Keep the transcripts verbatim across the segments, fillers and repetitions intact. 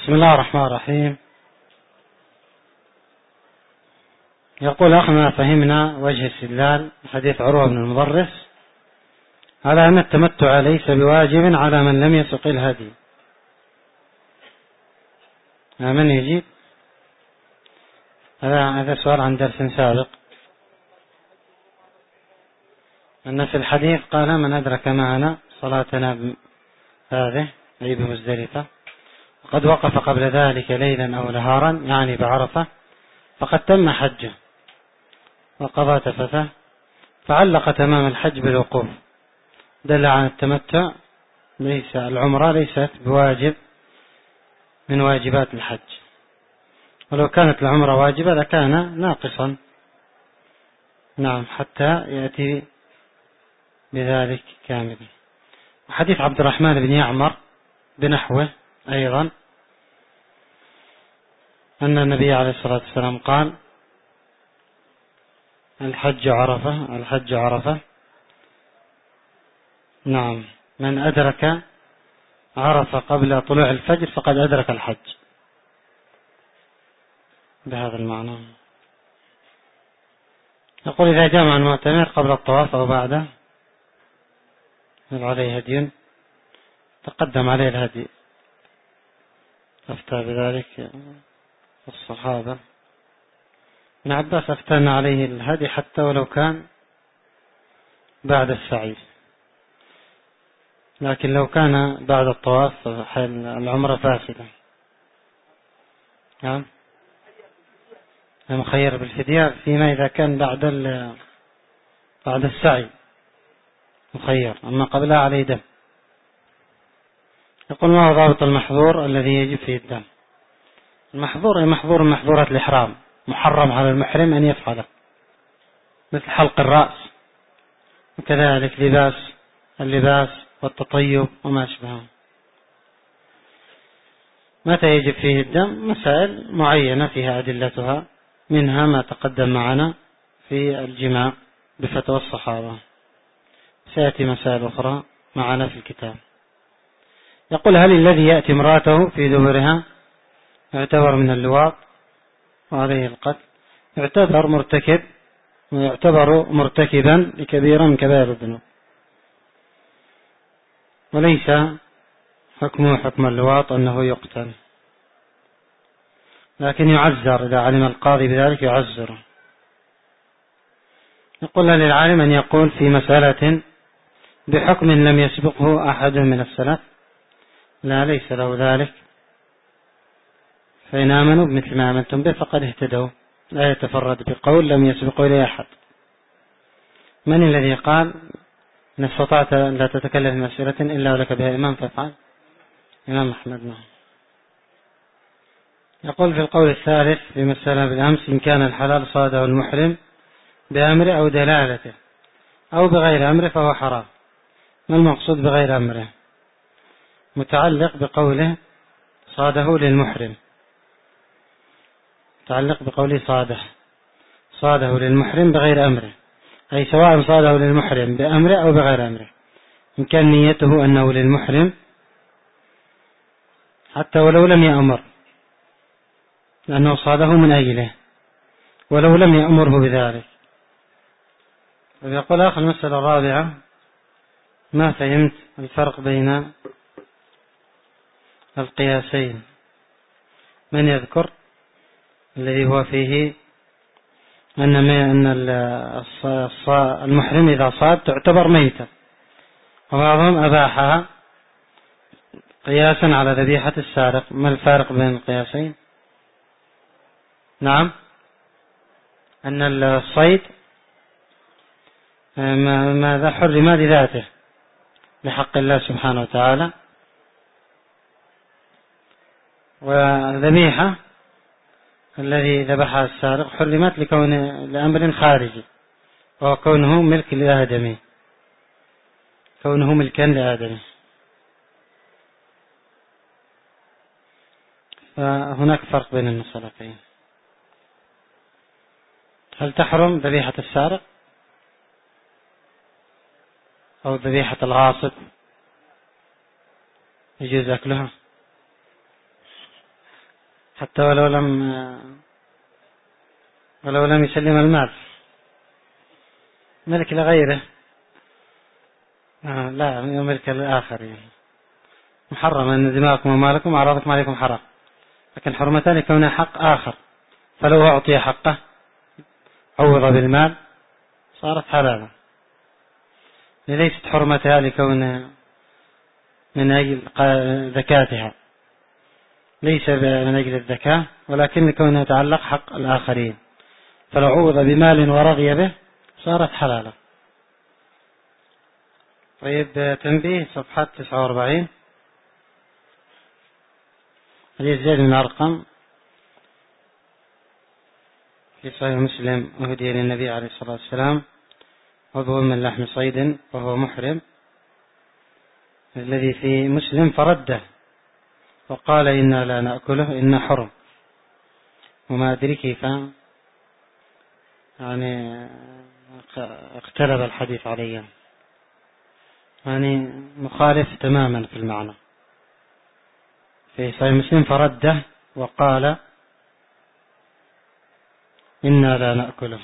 بسم الله الرحمن الرحيم. يقول أخنا: فهمنا وجه استدلال حديث عروة بن المضرس على أن التمتع ليس بواجب على من لم يسق الهدي. من يجيب؟ هذا سؤال عن درس سابق، أن في الحديث قال: من أدرك معنا صلاتنا هذه أي بمزدلفة وقد وقف قبل ذلك ليلا أو نهارا يعني بعرفة فقد تم حجه وقضى تفثه، فعلق تمام الحج بالوقوف، دل على التمتع ليس العمرة ليست بواجب من واجبات الحج، ولو كانت العمرة واجبة لكان ناقصا. نعم، حتى يأتي بذلك كاملا. وحديث عبد الرحمن بن يعمر بنحوه أيضا أن النبي عليه الصلاة والسلام قال: الحج عرفة الحج عرفة نعم، من أدرك عرفة قبل طلوع الفجر فقد أدرك الحج، بهذا المعنى. يقول: إذا جامع المعتمر قبل الطواف أو بعده هل عليه هدي؟ تقدم عليه الهدي، أفتى بذلك الصحابة. ابن عباس أفتان عليه الهدي حتى ولو كان بعد السعي، لكن لو كان بعد الطواف العمرة فاسدة. نعم، مخير بالفدية فيما إذا كان بعد بعد السعي مخير، أما قبلها عليه دم. يقول: ما هو ضابط المحظور الذي يجب فيه الدم؟ المحظور محظور من محظورات الإحرام، محرم على المحرم أن يفعله، مثل حلق الرأس، وكذلك لباس اللباس والتطيب وما أشبهه. متى يجب فيه الدم؟ مسائل معينة فيها أدلتها، منها ما تقدم معنا في الجماع بفتوى الصحابة، سيأتي مسائل أخرى معنا في الكتاب. يقول: هل الذي يأتي امرأته في دبرها يعتبر من اللواط وعليه القتل؟ يعتبر مرتكب ويعتبر مرتكبا لكبيرة من كبائر الذنوب، وليس حكمه حكم اللواط أنه يقتل، لكن يعزر إذا علم القاضي بذلك يعزره. يقول: للعالم أن يقول في مسألة بحكم لم يسبقه أحد من السلف؟ لا، ليس له ذلك، فإن آمنوا بمثل ما آمنتم به فقد اهتدوا، لا يتفرد بقول لم يسبقه إليه أحد. من الذي قال: إن استطعت أن لا تتكلم في مسألة إلا ولك بها إمام فافعل؟ إمام أحمد. نعم. يقول: في القول الثالث في مسألة بالأمس: إن كان الحلال صاده المحرم بأمره أو دلالته أو بغير أمره فهو حرام. ما المقصود بغير أمره؟ متعلق بقوله صاده للمحرم، متعلق بقوله صاده صاده للمحرم بغير أمره، أي سواء صاده للمحرم بأمره أو بغير أمره، إن كان نيته أنه للمحرم حتى ولو لم يأمر، لأنه صاده من أجله ولو لم يأمره بذلك. ويقول: آخر المسألة الرابعة: ما فهمت الفرق بين القياسين؟ من يذكر الذي هو فيه أن أن المحرم إذا صاد تعتبر ميتة، وبعضهم أباحها قياسا على ذبيحة السارق. ما الفارق بين القياسين؟ نعم، أن الصيد ماذا حرم لذاته لحق الله سبحانه وتعالى، والذبيحة الذي ذبحها السارق حرمت لكون لأمر خارجي، وهو كونه ملك لآدمي، كونه ملكا لآدمي. فهناك فرق بين المسألتين. هل تحرم ذبيحة السارق أو ذبيحة الغاصب؟ يجوز أكلها؟ حتى ولو لم ولو لم يسلم المال، ملك لغيره، آه لا ملك للآخر، يعني محرم أن دماءكم ومالكم وأعراضكم عليكم حرام، لكن حرمتان كونها حق آخر، فلو أعطي حقه عوض بالمال صارت حلالا. ليست حرمتها لكون من أجل ذكاتها، ليس من أجل الذكاء، ولكن كونها يتعلق حق الآخرين، فلو عوض بمال ورضي به صارت حلالا. طيب تنبيه صفحة تسعة وأربعين، حديث زيد بن أرقم في صحيح مسلم: أهدي للنبي عليه الصلاة والسلام عضو من لحم صيد وهو محرم، الذي في مسلم فرده وقال إنا لا نأكله إنا حرم. وما أدري كيف يعني اقترب الحديث عليه، يعني مخالف تماما في المعنى. في صحيح مسلم فرده وقال إنا لا نأكله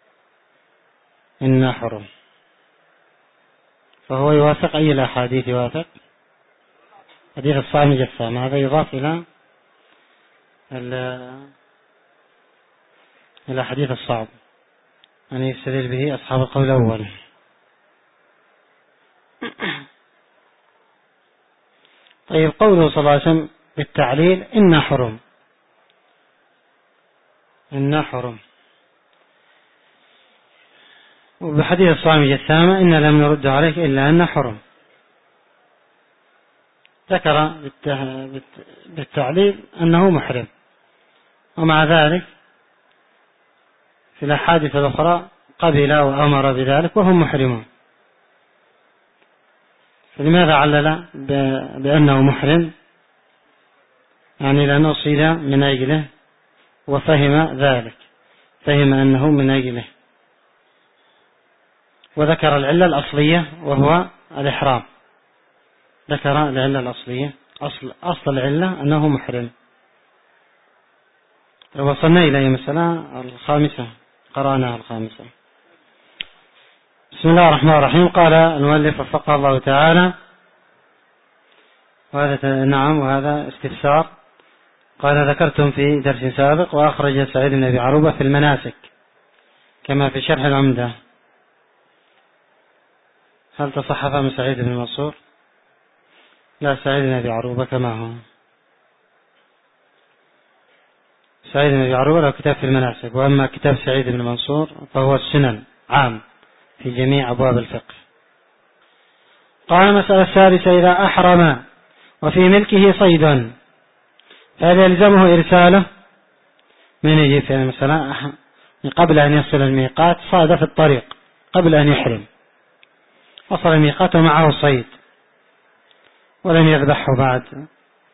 إنا حرم، فهو يوافق أي الأحاديث؟ يوافق حديث الصائم جثام، هذا يضاف إلى إلى حديث الصعب، يعني يستدل به أصحاب القول الأول. طيب قوله صلى الله عليه وسلم بالتعليل إنا حرم، إنا حرم، وبحديث الصائم جثامة إنا لم نرد عليك إلا أن حرم، ذكر بالتعليل أنه محرم، ومع ذلك في الأحاديث الأخرى قبل وأمر بذلك وهم محرمون. فلماذا علل بأنه محرم؟ يعني لأنه صيد من أجله وفهم ذلك، فهم أنه من أجله، وذكر العلة الأصلية وهو الإحرام، ذكر العلة الأصلية، أصل, أصل العلة أنه محرم. وصلنا إلى مسألة الخامسة، قرأناها الخامسة. بسم الله الرحمن الرحيم. قال المؤلف وفقه الله تعالى، وهذا نعم وهذا استفسار. قال ذكرتم في درس سابق وأخرج سعيد بن أبي عروبة في المناسك كما في شرح العمدة، هل تصحف من سعيد بن منصور؟ لا، سعيد بن أبي عروبة كما هو. سعيد بن أبي عروبة له كتاب في المناسك، وأما كتاب سعيد بن منصور فهو السنن عام في جميع أبواب الفقه. قال المسألة الثالثة: إذا أحرم وفي ملكه صيد فهل يلزمه إرساله؟ من يجي في المسألة قبل أن يصل الميقات، صاد في الطريق قبل أن يحرم، وصل الميقات ومعه صيد ولم يذبحه بعد،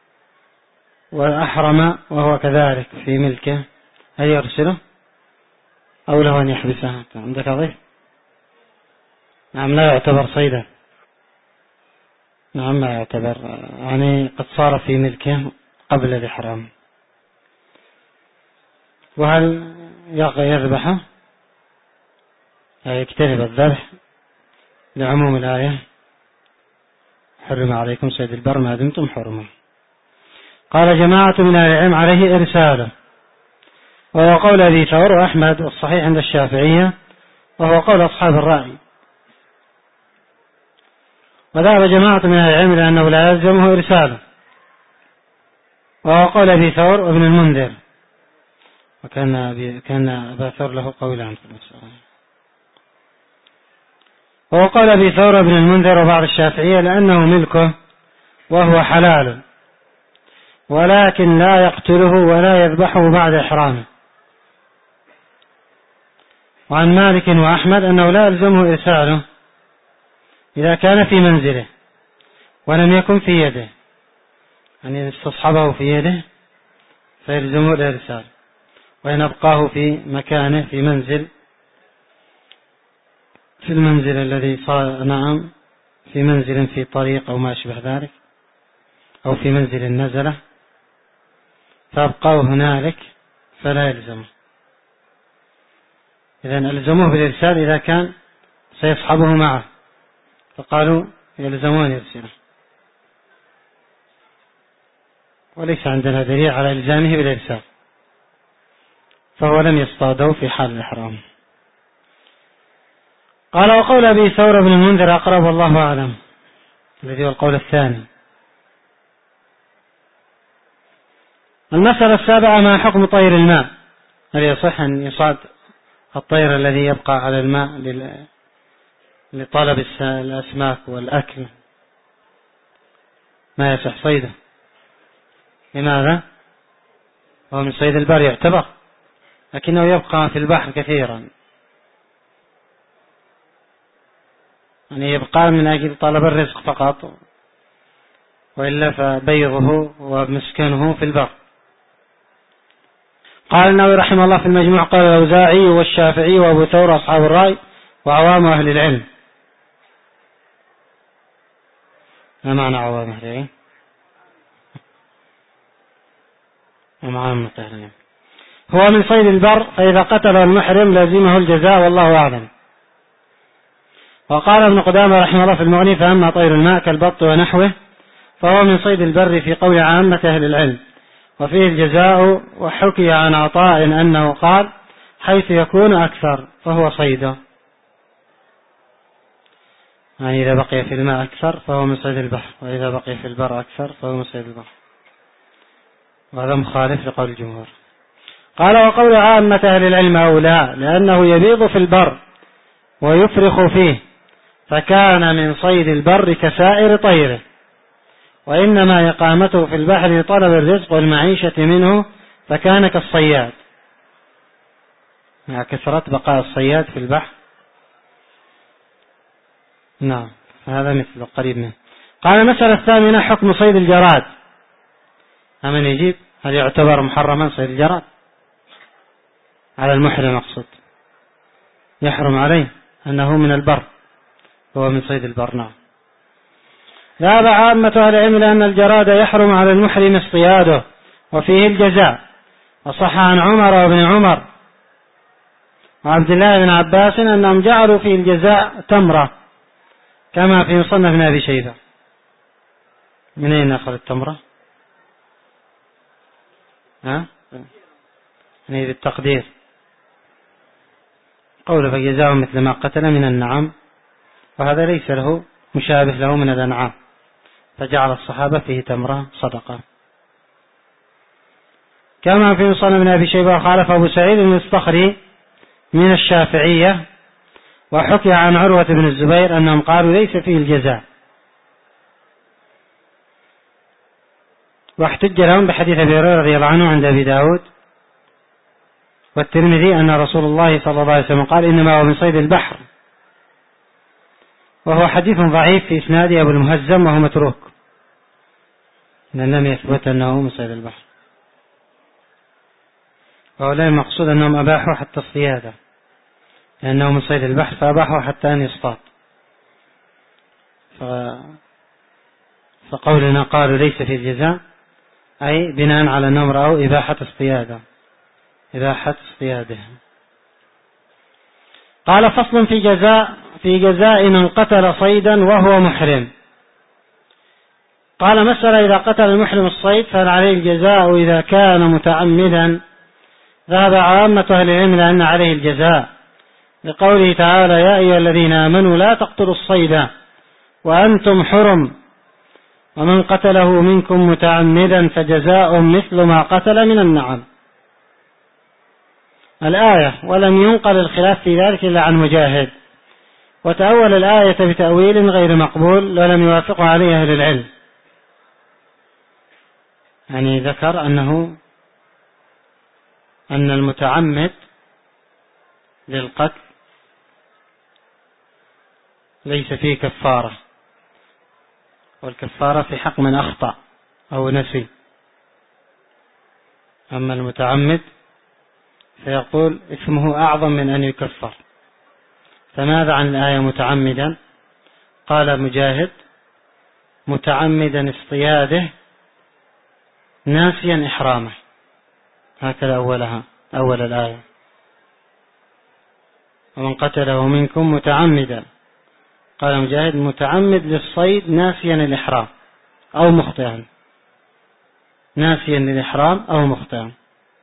وأحرم وهو كذلك في ملكه، هل يرسله أو له أن يحبسه؟ عندك ضيف؟ نعم، لا يعتبر صيدا، نعم لا يعتبر، يعني قد صار في ملكه قبل الإحرام. وهل يذبحه؟ يكترب الذبح لعموم الآية: حرم عليكم صيد البر ما دمتم حرما. قال جماعة من أهل العلم عليه إرساله، وهو قول أبي ثور وأحمد والصحيح عند الشافعية، وهو قول أصحاب الرأي. وذهب جماعة من أهل العلم لأنه لا يلزمه إرساله، وهو قول أبي ثور وابن المنذر، وكان كان أبا ثور له قولان في المسألة، وهو قول أبي ثور وابن المنذر وبعض الشافعية لأنه ملكه وهو حلال، ولكن لا يقتله ولا يذبحه بعد إحرامه. وعن مالك وأحمد أنه لا يلزمه إرساله إذا كان في منزله ولم يكن في يده، يعني استصحبه في يده فيلزمه الإرسال، وإن أبقاه في مكانه في منزل في المنزل الذي صار، نعم في منزل في طريق أو ما أشبه ذلك، أو في منزل نزله، فأبقوا هنالك فلا يلزمه. إذن ألزموه بالإرسال إذا كان سيصحبه معه، فقالوا يلزمون يرسله، وليس عندنا دليل على إلزامه بالإرسال، فهو لم يصطادوا في حال الإحرام. قال وقول أبي ثور بن المنذر أقرب والله أعلم، الذي هو القول الثاني. المسألة السابعة ما حكم طير الماء؟ هل يصح أن يصعد الطير الذي يبقى على الماء لطلب الأسماك والأكل؟ ما يصح صيده. لماذا؟ هو من صيد البر يعتبر، لكنه يبقى في البحر كثيرا، يعني يبقى من أجل طلب الرزق فقط، وإلا فبيضه ومسكنه في البر. قال النووي رحمه الله في المجموع قال الأوزاعي والشافعي وأبو ثور أصحاب الرأي وعوام أهل العلم. ما معنى عوام أهل العلم؟ هو من صيد البر، فإذا قتل المحرم لازمه الجزاء والله أعلم. وقال ابن قدامة رحمه الله في المغني فأما طير الماء كالبط ونحوه فهو من صيد البر في قول عامة أهل العلم، وفيه الجزاء. وحكي عن عطاء أنه قال حيث يكون أكثر فهو صيده، يعني إذا بقي في الماء أكثر فهو من صيد البحر، وإذا بقي في البر أكثر فهو من صيد البحر، وهذا مخالف لقول الجمهور. قال وقول عامة أهل العلم أولى، لأنه يبيض في البر ويفرخ فيه، فكان من صيد البر كسائر طيره، وإنما إقامته في البحر لطلب الرزق والمعيشة منه، فكان كالصياد، مع كثرة بقاء الصياد في البحر. نعم، هذا مثل قريب منه. قال المسألة الثامنة حكم صيد الجراد. أمن يجيب؟ هل يعتبر محرما صيد الجراد؟ على المحرم أقصد، يحرم عليه أنه من البر، هو من صيد البر. نعم. ذهب عامة أهل العلم لأن الجراد يحرم على المحرم اصطياده وفيه الجزاء، وصح عن عمر وابن عمر وعبد الله بن عباس أنهم جعلوا فيه الجزاء تمرة، كما في مصنف ابن أبي شيبة. من أين أخذ التمرة؟ ها؟ يعني بالتقدير قوله فجزاء مثل ما قتل من النعم، وهذا ليس له مشابه له من الأنعام، فجعل الصحابة فيه تمرة صدقة. كما في مصنف ابن أبي شيبة خالف أبو سعيد الصخري من الشافعية، وحكي عن عروة بن الزبير أنهم قالوا ليس فيه الجزاء، واحتج لهم بحديث أبي هريرة رضي الله عنه عند أبي داود والترمذي أن رسول الله صلى الله عليه وسلم قال إنما هو من صيد البحر، وهو حديث ضعيف في إسناده أبو المهزم وهو متروك، لأن لم يثبت أنه من صيد البحر. وهؤلاء المقصود أنهم أباحوا حتى الصيادة، لأنه من صيد البحر فأباحوا حتى أن يصطاد. فقولنا قالوا ليس في الجزاء أي بناء على أنهم رأوا إباحة الصيادة، إباحة اصطياده. قال فصل في جزاء في جزاء من قتل صيدا وهو محرم. قال مسألة إذا قتل المحرم الصيد فهل عليه الجزاء إذا كان متعمدا؟ ذهب عامة أهل العلم لأن عليه الجزاء، لقوله تعالى يا أيها الذين آمنوا لا تقتلوا الصيد وأنتم حرم، ومن قتله منكم متعمدا فجزاء مثل ما قتل من النعم. الآية، ولم ينقل الخلاف في ذلك إلا عن مجاهد، وتأول الآية بتأويل غير مقبول ولم يوافق عليه أهل العلم، يعني ذكر أنه أن المتعمد للقتل ليس فيه كفارة، والكفارة في حق من أخطأ أو نسي، أما المتعمد فيقول اسمه أعظم من أن يكفر. فماذا عن الآية متعمدا؟ قال مجاهد متعمدا اصطياده ناسيا إحرامه، هكذا أولها أول الآية: ومن قتله منكم متعمدا. قال مجاهد: متعمد للصيد ناسيا الإحرام أو مخطئا، ناسيا للإحرام أو مخطئا.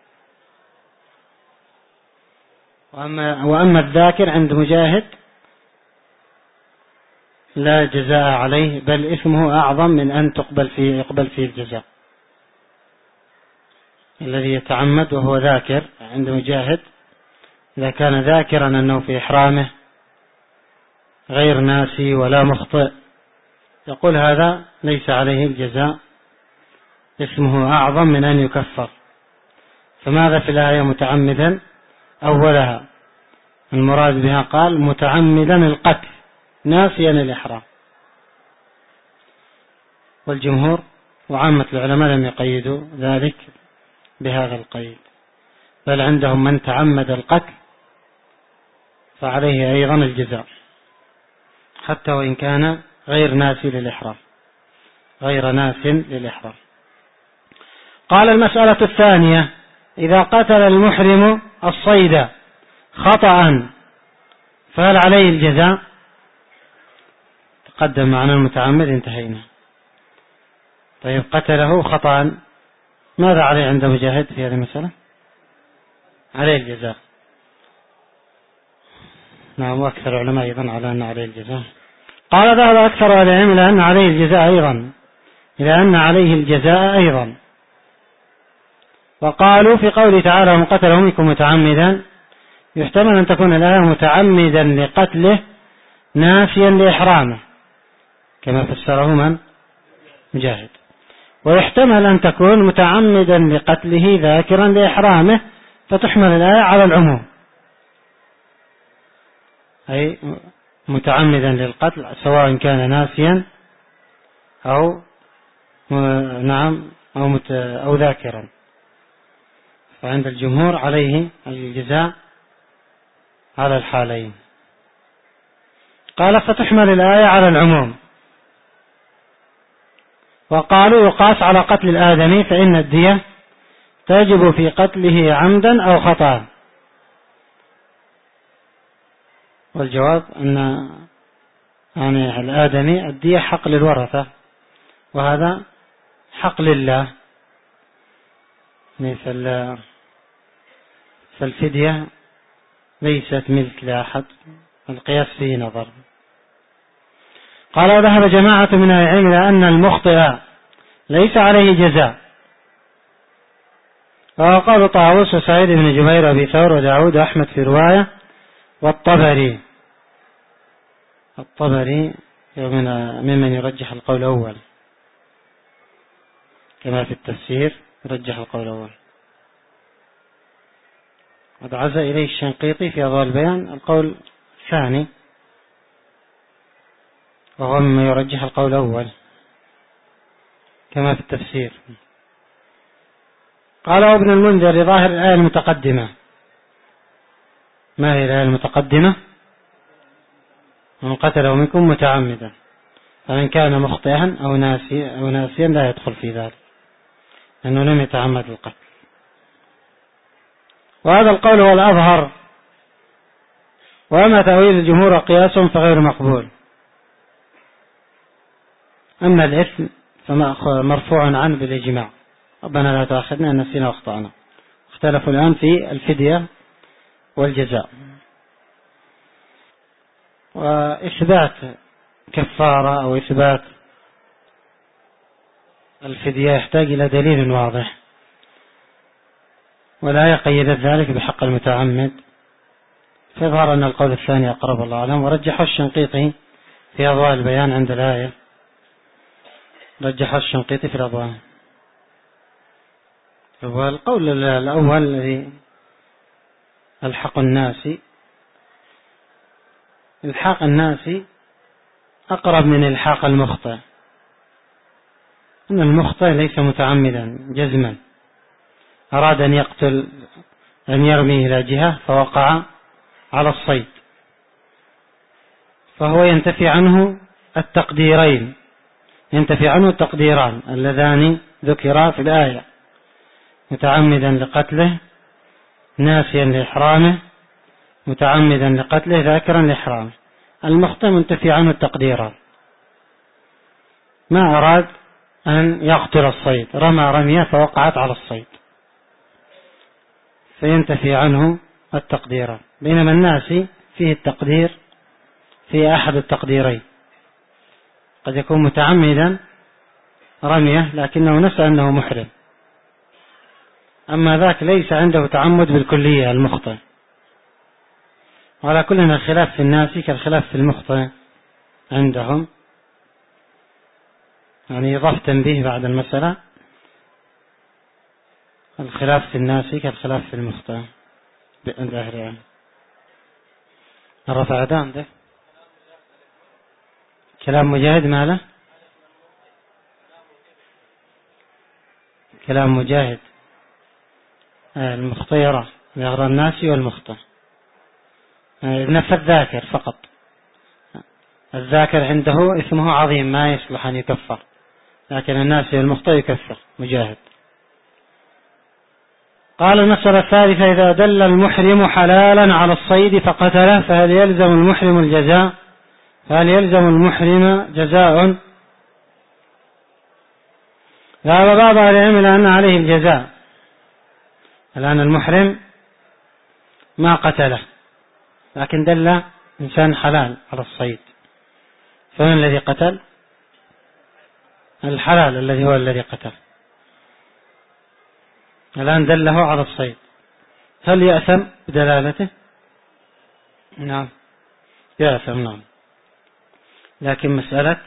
وأما, وأما الذاكر عند مجاهد لا جزاء عليه، بل إثمه أعظم من أن تقبل فيه يقبل فيه الجزاء. الذي يتعمد وهو ذاكر عند مجاهد إذا كان ذاكرا أنه في إحرامه غير ناسي ولا مخطئ، يقول هذا ليس عليه الجزاء، اسمه أعظم من أن يكفر. فماذا في الآية متعمدا؟ أولها المراد بها قال متعمدا القتل ناسيا الإحرام. والجمهور وعامة العلماء لم يقيدوا ذلك بهذا القيد، بل عندهم من تعمد القتل فعليه أيضا الجزاء حتى وإن كان غير ناسي للإحرام، غير ناس للإحرام. قال: المسألة الثانية: إذا قتل المحرم الصيد خطأ فهل عليه الجزاء؟ تقدم معنا المتعمد، انتهينا. طيب قتله خطأ، ماذا عليه عند مجاهد في هذه المسألة؟ عليه الجزاء. نعم، وأكثر العلماء أيضا على أن عليه الجزاء. قال: ذهب أكثر العلماء إلى أن عليه الجزاء أيضا، إلى أن عليه الجزاء أيضا. وقالوا في قوله تعالى: ومن قتله منكم متعمدا، يحتمل أن تكون الآية متعمدا لقتله ناسيا لإحرامه كما فسره من؟ مجاهد. ويحتمل أن تكون متعمدا لقتله ذاكرا لإحرامه، فتحمل الآية على العموم، أي متعمدا للقتل سواء كان ناسيا أو نعم أو, مت أو ذاكرا. فعند الجمهور عليه الجزاء على الحالين. قال: فتحمل الآية على العموم. وقالوا: يقاس على قتل الآدمي، فإن الدية تجب في قتله عمدا أو خطأ. والجواب أن يعني الآدمي الدية حق للورثة، وهذا حق لله، فالفدية ليست ملك لأحد، القياس فيه نظر. قال: وذهب جماعة من أهل العلم إلى أن المخطئ ليس عليه جزاء، وقال طاووس وسعيد بن جبير وأبي ثور وداود وأحمد في رواية، والطبري الطبري ممن يرجح القول الأول، كما في التفسير يرجح القول الأول. قد عزى إليه الشنقيطي في أضواء البيان القول الثاني، وهو مما يرجح القول الأول كما في التفسير. قال ابن المنذر لظاهر الآية المتقدمة. ما هي الآية المتقدمة؟ ومن قتله منكم متعمدا، فمن كان مخطئا أو ناسيا أو ناسيا لا يدخل في ذلك، لأنه لم يتعمد القتل. وهذا القول هو الأظهر، وأما تأويل الجمهور قياس فغير مقبول. أما الإثم فمرفوع عنه بالإجماع، ربنا لا تأخذنا أن نسينا واخطأنا. اختلفوا الآن في الفدية والجزاء. وإثبات كفارة أو إثبات الفدية يحتاج إلى دليل واضح، ولا يقيد ذلك بحق المتعمد، فيظهر أن القول الثاني أقرب الله أعلم. ورجح الشنقيطي في أضواء البيان عند الآية، رجح الشنقيطي في الأضواء. والقول الأول الذي الحق الناس، الحاق الناس أقرب من الحاق المخطئ، أن المخطئ ليس متعمدا جزما، أراد أن يقتل أن يرمي إلى جهة فوقع على الصيد، فهو ينتفي عنه التقديرين، ينتفي عنه التقديران اللذان ذكرا في الآية، متعمدا لقتله، ناسيا لإحرامه، متعمدا لقتله، ذاكرا لإحرامه. المخطئ منتفي عنه التقديرات، ما أراد أن يقتل الصيد، رمى رمية فوقعت على الصيد فينتفي عنه التقديرات، بينما الناسي فيه التقدير في أحد التقديرين، قد يكون متعمدا رمية لكنه نسى أنه محرم، أما ذاك ليس عنده تعمد بالكلية المخطئ. وعلى كل الخلاف في الناسي كالخلاف في المخطئ عندهم، يعني يضاف تنبيه بعد المسألة، الخلاف في الناسي كالخلاف في المخطئ عند أهل العلم. الرفع ده عنده كلام مجاهد ماله، كلام مجاهد المخطيرة لغير الناسي والمخطئ، نفى الذاكر فقط، الذاكر عنده اسمه عظيم ما يصلح أن يكفر، لكن الناسي والمخطئ يكفر مجاهد. قال المسألة الثالثة: إذا دل المحرم حلالا على الصيد فقتله فهل يلزم المحرم الجزاء؟ فهل يلزم المحرم جزاء؟ ذهب بعض أهل العلم إلى أن عليه الجزاء. الآن المحرم ما قتله لكن دل إنسان حلال على الصيد، فمن الذي قتل؟ الحلال الذي هو الذي قتل، الآن دله على الصيد، هل يأثم بدلالته؟ نعم يأثم، نعم. لكن مسألة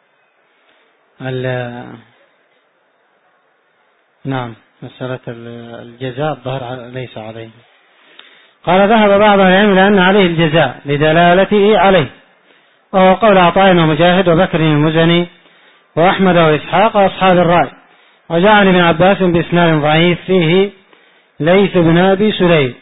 نعم مسألة الجزاء الظهر ليس عليه. قال: ذهب بعض العلم لأن عليه الجزاء لدلالته عليه، وهو قول عطاء ومجاهد وبكر المزني وأحمد وإسحاق وأصحاب الرأي، وجاء عن ابن عباس بإسناد ضعيف فيه ليث بن أبي سليم،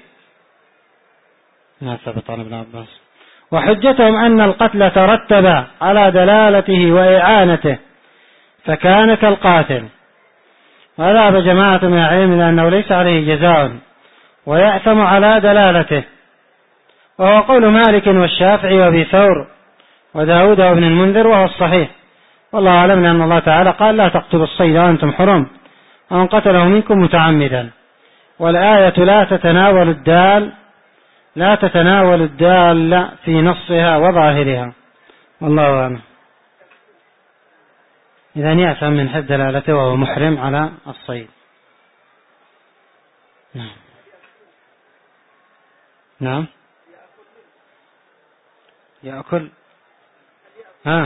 ما ثبت عن ابن عباس. وحجتهم أن القتل ترتب على دلالته وإعانته فكان كالقاتل. وذهب جماعة من العلم لأنه ليس عليه جزاء ويأثم على دلالته، وهو قول مالك والشافعي وابي ثور وداود وابن المنذر، وهو الصحيح. والله أعلم، لأن الله تعالى قال: لا تقتلوا الصيد وأنتم حرم ومن قتله منكم متعمدا، والآية لا تتناول الدال لا تتناول الدال في نصها وظاهرها، والله أعلم. إذن يأثم من حد دلالته وهو محرم على الصيد. نعم نعم يأكل ها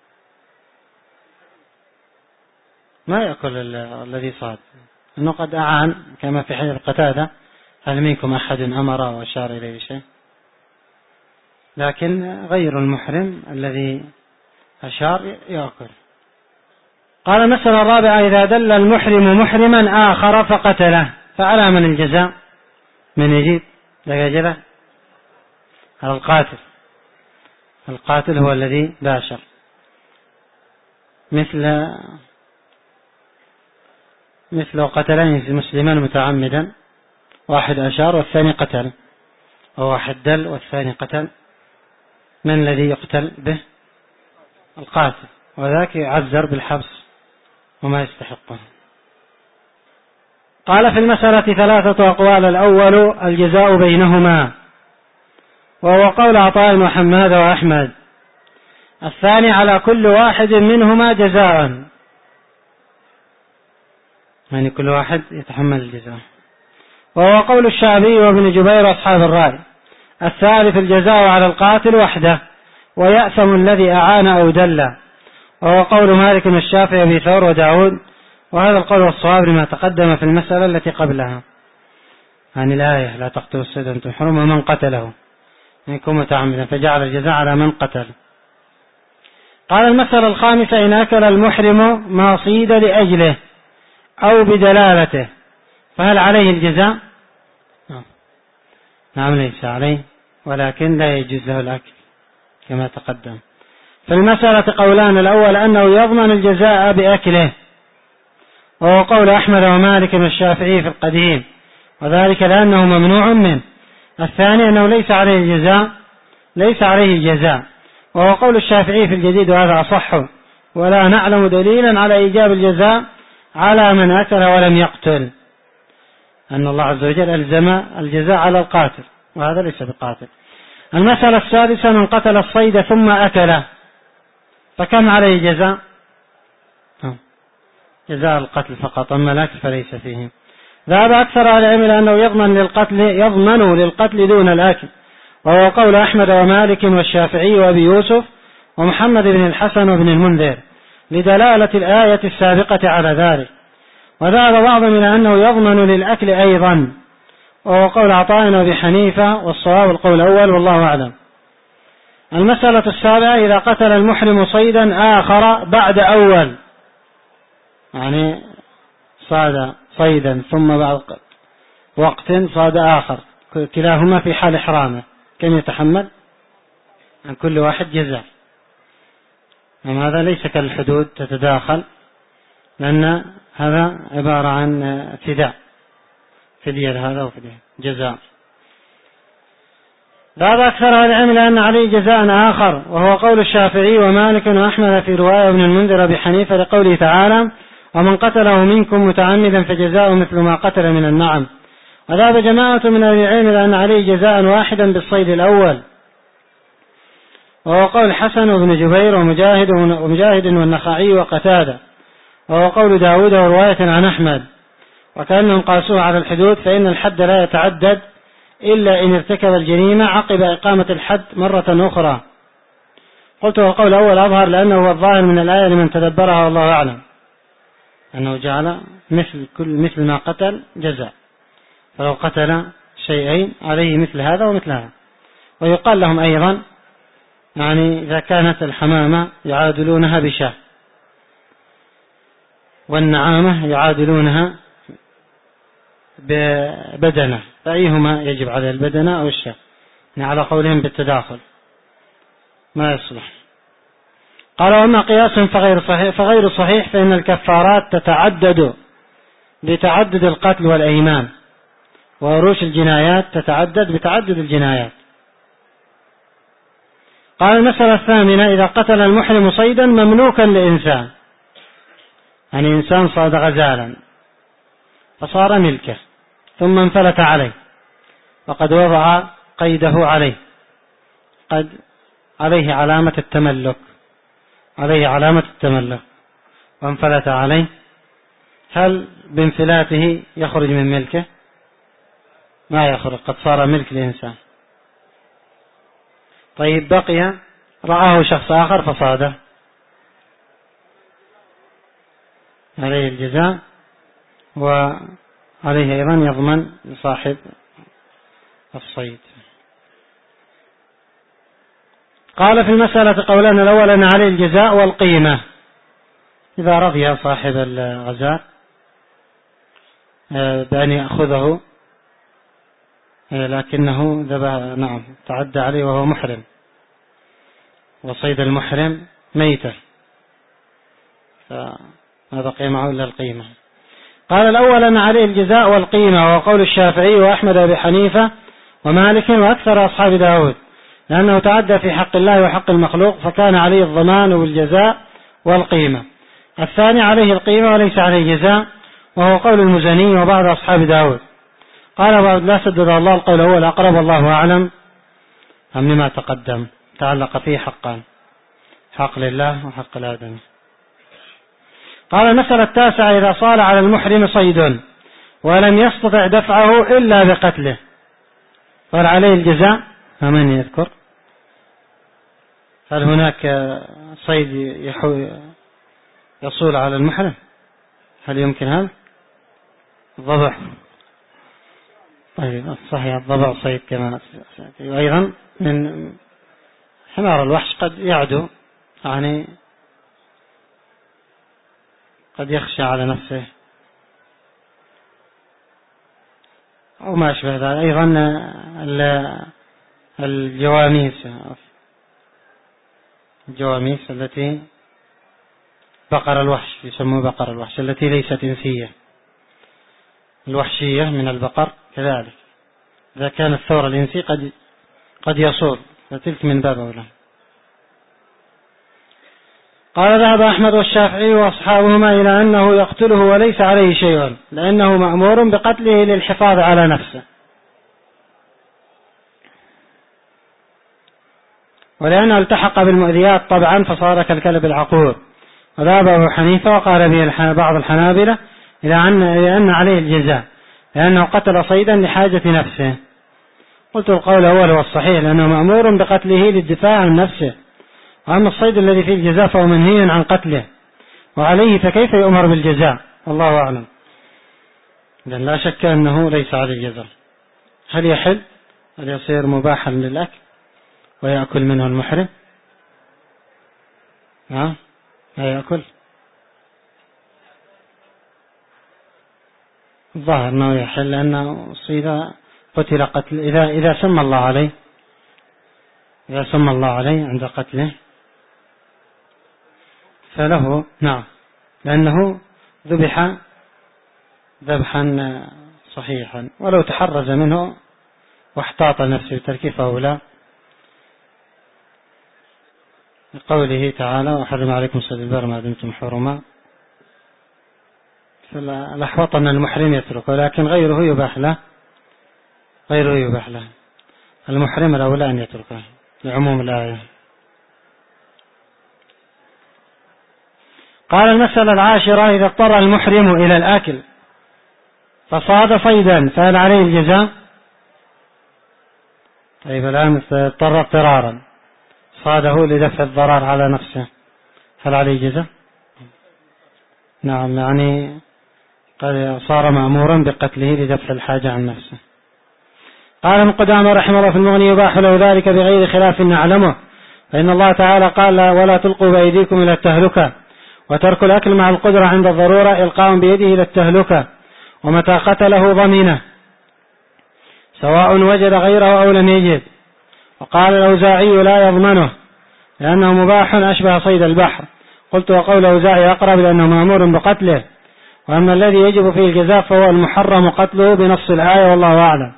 ما يأكل الذي صاد، إنه قد أعان كما في حديث قتادة: هل منكم أحد أمر وأشار إليه شيء؟ لكن غير المحرم الذي أشار يأكل. قال: المسألة الرابعة: إذا دل المحرم محرما آخر فقتله فعلى من الجزاء؟ من يجيب دجاجة؟ على القاتل. القاتل هو الذي باشر، مثل مثل قتلين مسلمان متعمدا، واحد أشار والثاني قتل، وواحد دل والثاني قتل، من الذي يقتل به؟ القاتل، وذاك يعذر بالحبس وما يستحقه. قال: في المسألة ثلاثة أقوال: الأول الجزاء بينهما، وهو قول عطاء وحماد وأحمد. الثاني على كل واحد منهما جزاء، يعني كل واحد يتحمل الجزاء، وهو قول الشعبي وابن جبير أصحاب الرأي. الثالث الجزاء على القاتل وحده، ويأثم الذي أعان أو دل، وهو قول مالك والشافعي وابي ثور وداود، وهذا القول الصواب لما تقدم في المسألة التي قبلها عن الآية: لا تقتلوا الصيد وأنتم حرم ومن قتله منكم متعمدا، فجعل الجزاء على من قتل. قال: المسألة الخامسة: إن أكل المحرم ما صيد لأجله أو بدلالته فهل عليه الجزاء؟ نعم ليس عليه، ولكن لا يجوز له الأكل كما تقدم. في المسألة قولان: الأول أنه يضمن الجزاء بأكله، وهو قول أحمد ومالك والشافعي في القديم، وذلك لأنه ممنوع منه. الثاني أنه ليس عليه جزاء ليس عليه جزاء وهو قول الشافعي في الجديد، وهذا أصح، ولا نعلم دليلا على إيجاب الجزاء على من أكل ولم يقتل، أن الله عز وجل ألزم الجزاء على القاتل، وهذا ليس بقاتل. المسألة السادسة: من قتل الصيد ثم أكله فكم عليه جزاء؟ جزاء القتل فقط، أما الأكل فليس فيه. ذهب أكثر أهل العلم أنه يضمن للقتل يضمن للقتل دون الأكل، وهو قول أحمد ومالك والشافعي وأبي يوسف ومحمد بن الحسن وابن المنذر، لدلالة الآية السابقة على ذلك. وذهب بعضهم إلى أنه يضمن للأكل أيضا، وهو قول عطاء وأبي حنيفة، والصواب القول الأول والله أعلم. المسألة السابعة: إذا قتل المحرم صيدا آخر بعد أول، يعني صاد صيدا ثم بعد وقت صاد آخر، كلاهما في حال إحرامه، كم يتحمل؟ عن كل واحد جزاء. أما هذا ليس كالحدود تتداخل، لأن هذا عبارة عن فداء، فدية لهذا وفدية جزاء. ذهب أكثر أهل العلم لأن عليه جزاء آخر، وهو قول الشافعي ومالك وأحمد في رواية ابن المنذر بحنيفة لقوله تعالى: ومن قتله منكم متعمدا فجزاء مثل ما قتل من النعم. وذهب جماعة من أهل العلم لأن عليه جزاء واحدا بالصيد الأول، وهو قول الحسن وابن جبير ومجاهد ومجاهد والنخعي وقتادة، وهو قول داود ورواية عن أحمد، وكأنهم قاسوه على الحدود، فإن الحد لا يتعدد إلا إن ارتكب الجريمة عقب إقامة الحد مرة أخرى. قلت وقول أول أظهر، لأنه هو الظاهر من الآية لمن تدبرها والله أعلم، أنه جعل مثل كل مثل ما قتل جزاء، فلو قتل شيئين عليه مثل هذا ومثل هذا. ويقال لهم أيضا، يعني إذا كانت الحمامة يعادلونها بشاه، والنعامة يعادلونها ببدنة، فأيهما يجب على البدنة أو الشاه؟ يعني على قولهم بالتداخل ما يصلح. قال: وأما قياس فغير صحيح, فغير صحيح فإن الكفارات تتعدد بتعدد القتل والأيمان، وعروش الجنايات تتعدد بتعدد الجنايات. قال: المسألة الثامنة: إذا قتل المحرم صيدا مملوكا لإنسان، يعني إنسان صاد غزالا فصار ملكه ثم انفلت عليه، وقد وضع قيده عليه، قد عليه علامة التملك عليه علامة التملك وانفلت عليه، هل بانفلاته يخرج من ملكه؟ ما يخرج، قد صار ملك لإنسان. طيب، بقي رآه شخص آخر فصاده، عليه الجزاء، وعليه أيضا يضمن لصاحب الصيد. قال: في المسألة قولان: الأول أن عليه الجزاء والقيمة إذا رضي صاحب الغزاء بأن يأخذه، لكنه ذبح نعم تعدى عليه وهو محرم، وصيد المحرم ميتة، فما بقي معه إلا القيمة. قال: الأول أن عليه الجزاء والقيمة، وقول الشافعي وأحمد وأبي حنيفة ومالك وأكثر أصحاب داود، لأنه تعدى في حق الله وحق المخلوق، فكان عليه الضمان والجزاء والقيمة. الثاني عليه القيمة وليس عليه جزاء، وهو قول المزني وبعض أصحاب داود. قال أبو عبد الله سدد الله القول هو الأقرب والله أعلم، أم لما تقدم تعلق فيه حقان: حق لله وحق الآدمي. قال: المسألة التاسعة: إذا صال على المحرم صيد ولم يستطع دفعه إلا بقتله، قال عليه الجزاء. فمن يذكر؟ هل هناك صيد يصول على المحرم؟ هل يمكن هذا؟ الضبع. طيب صحيح، الضبع صيد كما أيضا من حمار الوحش، قد يعدو، يعني قد يخشى على نفسه أو ما أشبه ذلك. أيضا الجواميس الجواميس التي بقر الوحش، يسموه بقر الوحش التي ليست إنسية. الوحشية من البقر كذلك، إذا كان الثور الإنسي قد قد يصول، فتلك من باب أولى. قال ذهب أحمد والشافعي وأصحابهما إلى أنه يقتله وليس عليه شيء، لأنه مأمور بقتله للحفاظ على نفسه، ولأنه التحق بالمؤذيات طبعا فصار كالكلب العقور. وذهب أبو حنيفة وقال به بعض الحنابلة إلى أن عليه الجزاء، لأنه قتل صيدا لحاجة نفسه. قلت القول الأول هو الصحيح، لأنه مأمور بقتله للدفاع عن نفسه، وأما الصيد الذي فيه الجزاء فهو منهي عن قتله، وعليه فكيف يؤمر بالجزاء؟ والله أعلم. لأن لا شك أنه ليس عليه جزاء. هل يحل؟ هل يصير مباحا للأكل ويأكل منه المحرم؟ ها؟ لا يأكل؟ الظاهر أنه يحل، لأنه الصيد قتل قتل إذا إذا سمى الله عليه، إذا سمى الله عليه عند قتله فله نعم، لأنه ذبح ذبحا صحيحا، ولو تحرز منه واحتاط نفسه تركيفه لا، لقوله تعالى وحرم عليكم صيد البر ما دمتم حرما. فالأحوط أن المحرم يتركه، لكن غيره يباح له، غيره يباح له، المحرم الأولى أن يتركه لعموم الآية. قال المسألة العاشرة: إذا اضطر المحرم إلى الأكل فصاد صيدا فهل عليه الجزاء؟ طيب الآن اضطر اضطرارا صاده لدفع الضرر على نفسه، هل عليه جزاء؟ نعم، يعني قد صار مأمورا بقتله لدفع الحاجة عن نفسه. قال ابن قدامة رحمه الله في المغني: يباح له ذلك بغير خلاف نعلمه، فإن الله تعالى قال: ولا تلقوا بأيديكم إلى التهلكة، وترك الأكل مع القدرة عند الضرورة إلقاء بيده إلى التهلكة، ومتى قتله ضمنه سواء وجد غيره أو لم يجد. وقال الأوزاعي: لا يضمنه لأنه مباح أشبه صيد البحر. قلت: وقول الأوزاعي أقرب لأنه مأمور بقتله، وأما الذي يجب فيه الجزاء فهو المحرم قتله بنص الآية، والله أعلم.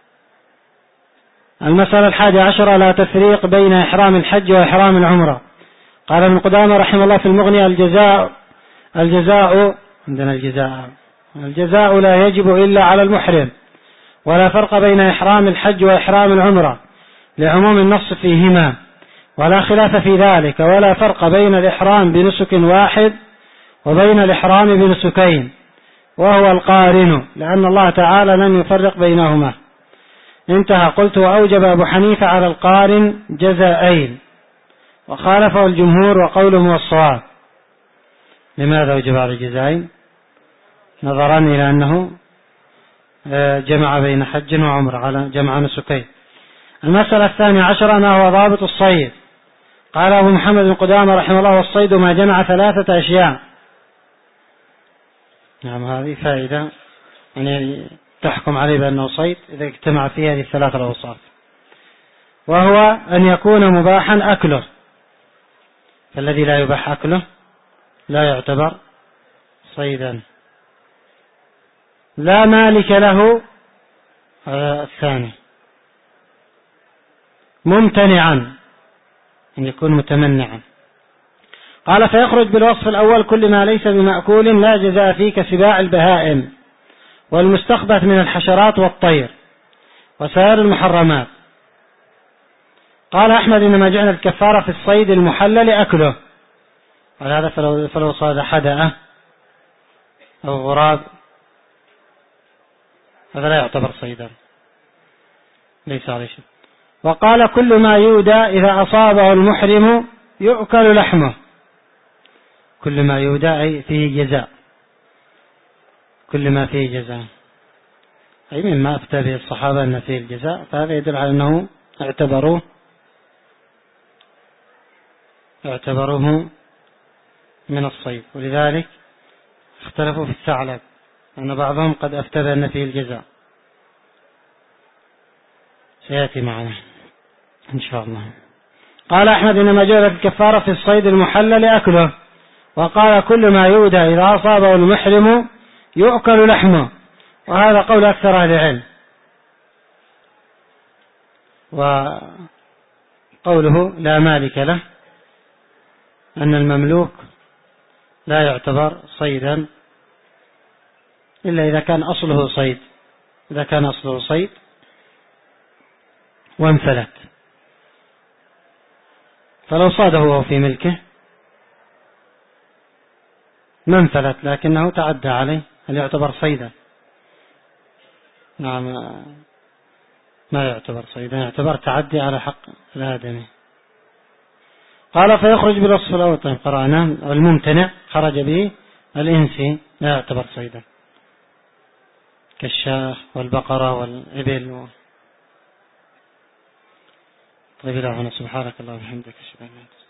المسألة الحادية عشرة: لا تفريق بين إحرام الحج وإحرام العمرة. قال ابن قدامة رحمه الله في المغني: الجزاء الجزاء عندنا الجزاء الجزاء لا يجب إلا على المحرم، ولا فرق بين إحرام الحج وإحرام العمرة لعموم النص فيهما، ولا خلاف في ذلك، ولا فرق بين الإحرام بنسك واحد وبين الإحرام بنسكين، وهو القارن، لأن الله تعالى لم يفرق بينهما. انتهى. قلت: وأوجب أبو حنيفة على القارن جزاءين، وخالفه الجمهور وقولهم هو الصواب. لماذا أوجب على الجزاءين؟ نظرا إلى أنه جمع بين حج وعمر على جمع نسكين. المسألة الثانية عشرة: ما هو ضابط الصيد؟ قال أبو محمد بن قدامة رحمه الله: والصيد ما جمع ثلاثة أشياء. نعم، هذه فائدة يعني تحكم عليه بأنه صيد إذا اجتمع فيها هذه الثلاثة الأوصاف، وهو أن يكون مباحا أكله، فالذي لا يباح أكله لا يعتبر صيدا. لا مالك له الثاني. ممتنعا، أن يكون متمنعا. قال: فيخرج بالوصف الأول كل ما ليس بمأكول لا جزاء فيه كسباع البهائم والمستخبث من الحشرات والطير وسائر المحرمات. قال أحمد: إنما جعل الكفارة في الصيد المحلل أكله، ولهذا فلو, فلو صاد حدأة أو غراب هذا لا يعتبر صيدا، ليس عليه شيء. وقال: كل ما يودى إذا أصابه المحرم يؤكل لحمه. كل ما يودى أي فيه جزاء، كل ما فيه جزاء، أي مما أفتى به الصحابة أن فيه الجزاء، فهذا يدل على أنه اعتبروه اعتبروه من الصيد. ولذلك اختلفوا في الثعلب، أن بعضهم قد أفتى بأن فيه الجزاء، سيأتي معنا إن شاء الله. قال أحمد: إنما جعلت الكفارة في الصيد المحلل أكله، وقال كل ما يودى إذا أصابه المحرم يؤكل لحمه، وهذا قول أكثر أهل العلم. وقوله لا مالك له أن المملوك لا يعتبر صيدا إلا إذا كان أصله صيد، إذا كان أصله صيد وانفلت، فلو صاده وهو في ملكه ما انفلت لكنه تعدى عليه، هل يعتبر صيدا؟ نعم ما يعتبر صيدا، يعتبر تعدي على حق الآدمي. قال فيخرج بالوصف الأول، طيب قرأنا، والممتنع خرج به الإنسي لا يعتبر صيدا كالشاة والبقرة والإبل. طيب إلهنا سبحانك الله وبحمدك أشهد أن لا إله إلا أنت.